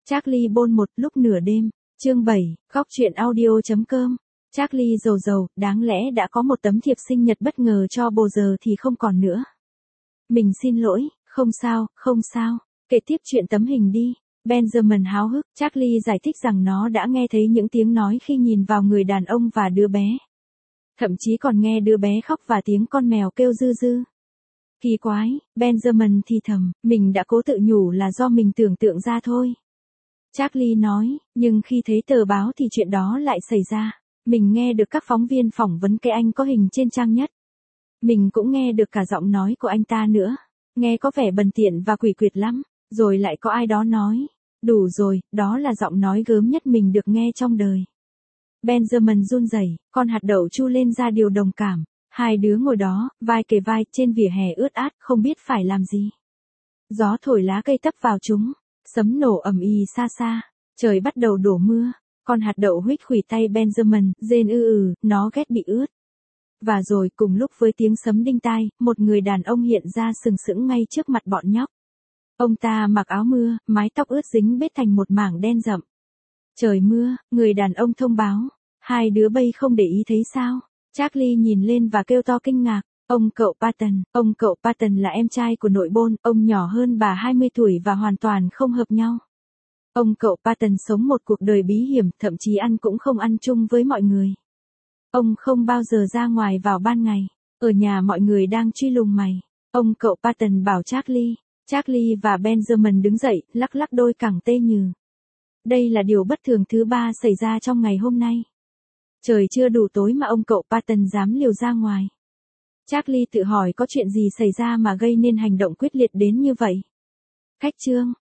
Charlie Bôn một lúc nửa đêm, chương 7, góc truyện audio.com. Charlie rầu rầu, đáng lẽ đã có một tấm thiệp sinh nhật bất ngờ cho bồ giờ thì không còn nữa. Mình xin lỗi, không sao, không sao. Kể tiếp chuyện tấm hình đi. Benjamin háo hức, Charlie giải thích rằng nó đã nghe thấy những tiếng nói khi nhìn vào người đàn ông và đứa bé. Thậm chí còn nghe đứa bé khóc và tiếng con mèo kêu dư dư. Kỳ quái, Benjamin thì thầm, mình đã cố tự nhủ là do mình tưởng tượng ra thôi. Charlie nói, nhưng khi thấy tờ báo thì chuyện đó lại xảy ra. Mình nghe được các phóng viên phỏng vấn cái anh có hình trên trang nhất. Mình cũng nghe được cả giọng nói của anh ta nữa. Nghe có vẻ bần tiện và quỷ quyệt lắm. Rồi lại có ai đó nói, đủ rồi, đó là giọng nói gớm nhất mình được nghe trong đời. Benjamin run rẩy, con hạt đậu chu lên ra điều đồng cảm. Hai đứa ngồi đó, vai kề vai, trên vỉa hè ướt át, không biết phải làm gì. Gió thổi lá cây tấp vào chúng, sấm nổ ầm ĩ xa xa, trời bắt đầu đổ mưa. Con hạt đậu huých khuỷu tay Benjamin, rên nó ghét bị ướt. Và rồi cùng lúc với tiếng sấm đinh tai, một người đàn ông hiện ra sừng sững ngay trước mặt bọn nhóc. Ông ta mặc áo mưa, mái tóc ướt dính bết thành một mảng đen rậm. Trời mưa, người đàn ông thông báo. Hai đứa bay không để ý thấy sao? Charlie nhìn lên và kêu to kinh ngạc. Ông cậu Patton là em trai của nội Bôn, ông nhỏ hơn bà 20 tuổi và hoàn toàn không hợp nhau. Ông cậu Patton sống một cuộc đời bí hiểm, thậm chí ăn cũng không ăn chung với mọi người. Ông không bao giờ ra ngoài vào ban ngày, ở nhà mọi người đang truy lùng mày. Ông cậu Patton bảo Charlie. Charlie và Benjamin đứng dậy, lắc lắc đôi cẳng tê nhừ. Đây là điều bất thường thứ ba xảy ra trong ngày hôm nay. Trời chưa đủ tối mà ông cậu Patton dám liều ra ngoài. Charlie tự hỏi có chuyện gì xảy ra mà gây nên hành động quyết liệt đến như vậy. Khách trương,